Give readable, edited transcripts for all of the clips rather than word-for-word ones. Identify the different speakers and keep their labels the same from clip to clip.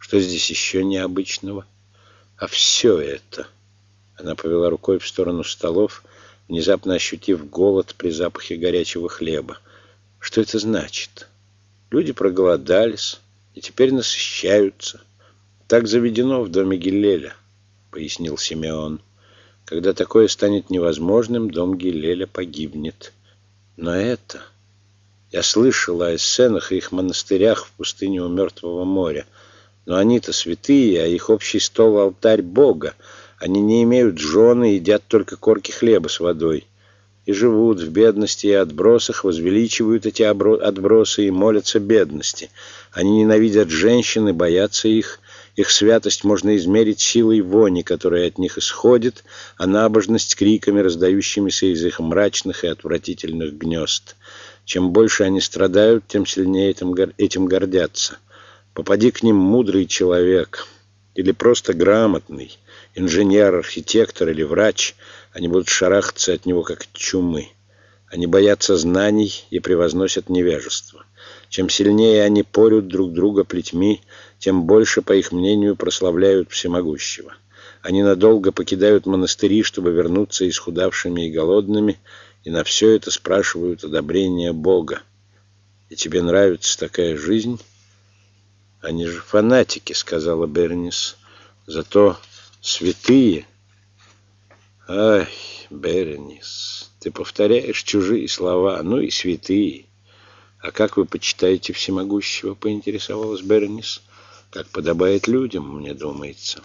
Speaker 1: Что здесь еще необычного? А все это... Она повела рукой в сторону столов, внезапно ощутив голод при запахе горячего хлеба. Что это значит? Люди проголодались и теперь насыщаются. Так заведено в доме Гиллеля, пояснил Симеон. Когда такое станет невозможным, дом Гиллеля погибнет. Но это... Я слышала о сценах и их монастырях в пустыне у Мертвого моря. Но они-то святые, а их общий стол — алтарь Бога. Они не имеют жены, едят только корки хлеба с водой. И живут в бедности и отбросах, возвеличивают эти отбросы и молятся бедности. Они ненавидят женщин и боятся их. Их святость можно измерить силой вони, которая от них исходит, а набожность криками, раздающимися из их мрачных и отвратительных гнезд. Чем больше они страдают, тем сильнее этим гордятся. Попади к ним мудрый человек или просто грамотный, инженер, архитектор или врач, они будут шарахаться от него, как от чумы. Они боятся знаний и превозносят невежество. Чем сильнее они порют друг друга плетьми, тем больше, по их мнению, прославляют всемогущего. Они надолго покидают монастыри, чтобы вернуться исхудавшими и голодными, и на все это спрашивают одобрения Бога. И тебе нравится такая жизнь? Они же фанатики, сказала Бернис. Зато святые. Ай, Бернис, ты повторяешь чужие слова, ну и святые. А как вы почитаете всемогущего, поинтересовалась Бернис. Как подобает людям, мне думается.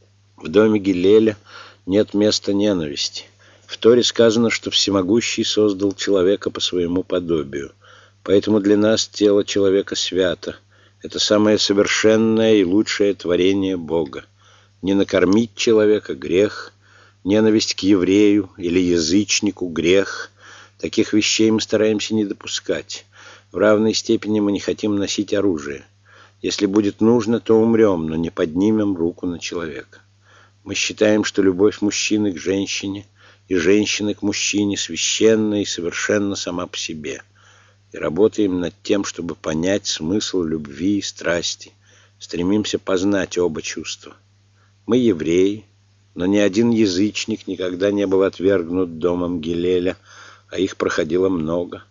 Speaker 1: В доме Гиллеля нет места ненависти. В Торе сказано, что всемогущий создал человека по своему подобию. Поэтому для нас тело человека свято. Это самое совершенное и лучшее творение Бога. Не накормить человека — грех. Ненависть к еврею или язычнику — грех. Таких вещей мы стараемся не допускать. В равной степени мы не хотим носить оружие. Если будет нужно, то умрем, но не поднимем руку на человека. Мы считаем, что любовь мужчины к женщине и женщины к мужчине священна и совершенна сама по себе. И работаем над тем, чтобы понять смысл любви и страсти. Стремимся познать оба чувства. Мы евреи, но ни один язычник никогда не был отвергнут домом Гиллеля, а их проходило много.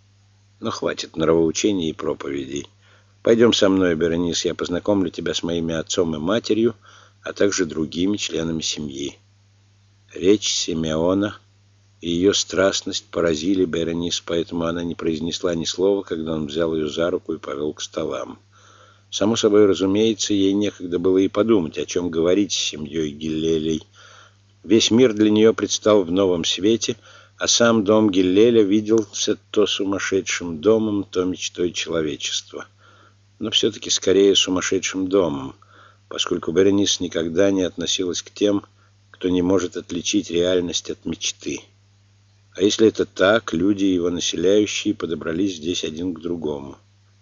Speaker 1: Но хватит нравоучений и проповедей. Пойдем со мной, Беренис, я познакомлю тебя с моими отцом и матерью, а также другими членами семьи. Речь Симеона и ее страстность поразили Беренис, поэтому она не произнесла ни слова, когда он взял ее за руку и повел к столам. Само собой разумеется, ей некогда было и подумать, о чем говорить с семьей Гиллелей. Весь мир для нее предстал в новом свете, а сам дом Гиллеля виделся то сумасшедшим домом, то мечтой человечества. Но все-таки скорее сумасшедшим домом, поскольку Беренис никогда не относилась к тем, кто не может отличить реальность от мечты. А если это так, люди, его населяющие, подобрались здесь один к другому.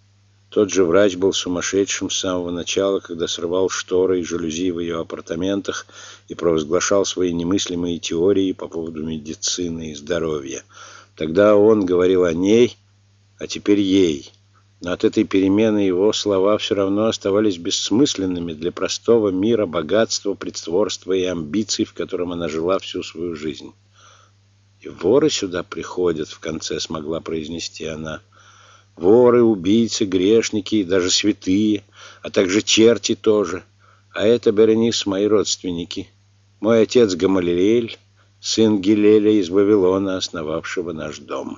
Speaker 1: Тот же врач был сумасшедшим с самого начала, когда срывал шторы и жалюзи в ее апартаментах и провозглашал свои немыслимые теории по поводу медицины и здоровья. Тогда он говорил о ней, а теперь ей. Но от этой перемены его слова все равно оставались бессмысленными для простого мира богатства, притворства и амбиций, в котором она жила всю свою жизнь. «И воры сюда приходят», — в конце смогла произнести она. «Воры, убийцы, грешники и даже святые, а также черти тоже. А это, Беренис, мои родственники. Мой отец Гамалиэль, сын Гиллеля из Вавилона, основавшего наш дом».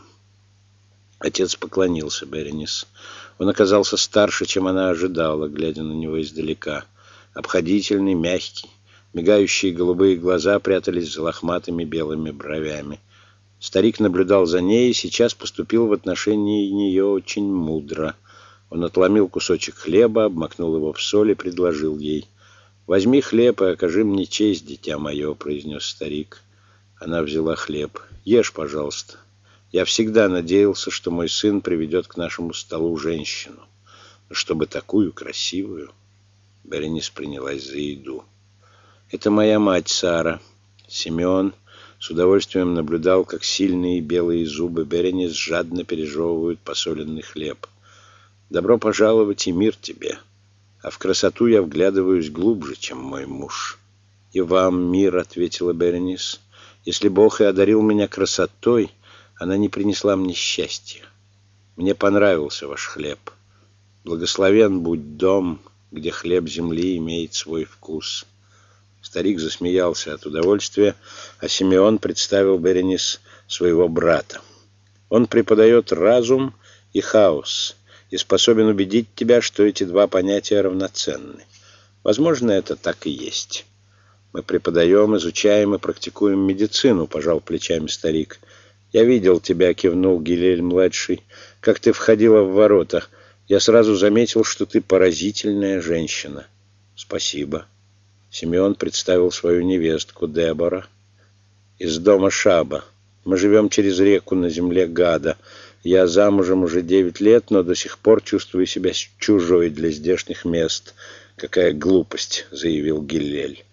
Speaker 1: Отец поклонился Беренис. Он оказался старше, чем она ожидала, глядя на него издалека. Обходительный, мягкий. Мигающие голубые глаза прятались за лохматыми белыми бровями. Старик наблюдал за ней и сейчас поступил в отношении нее очень мудро. Он отломил кусочек хлеба, обмакнул его в соль и предложил ей. «Возьми хлеб и окажи мне честь, дитя мое», — произнес старик. Она взяла хлеб. «Ешь, пожалуйста. Я всегда надеялся, что мой сын приведет к нашему столу женщину. Но чтобы такую красивую...» Беренис принялась за еду. «Это моя мать Сара». Симеон с удовольствием наблюдал, как сильные белые зубы Беренис жадно пережевывают посоленный хлеб. «Добро пожаловать и мир тебе. а в красоту я вглядываюсь глубже, чем мой муж». «И вам мир», — ответила Беренис. «Если Бог и одарил меня красотой, она не принесла мне счастья. Мне понравился ваш хлеб. Благословен будь дом, где хлеб земли имеет свой вкус». Старик засмеялся от удовольствия, а Симеон представил Беренис своего брата. «Он преподает разум и хаос и способен убедить тебя, что эти два понятия равноценны. Возможно, это так и есть. Мы преподаем, изучаем и практикуем медицину», — пожал плечами старик. «Я видел тебя», — кивнул Гилель-младший, — «как ты входила в ворота. Я сразу заметил, что ты поразительная женщина». «Спасибо». Симеон представил свою невестку Дебора. «Из дома Шаба. Мы живем через реку на земле Гада. Я замужем уже 9 лет, но до сих пор чувствую себя чужой для здешних мест». «Какая глупость», — заявил Гилель.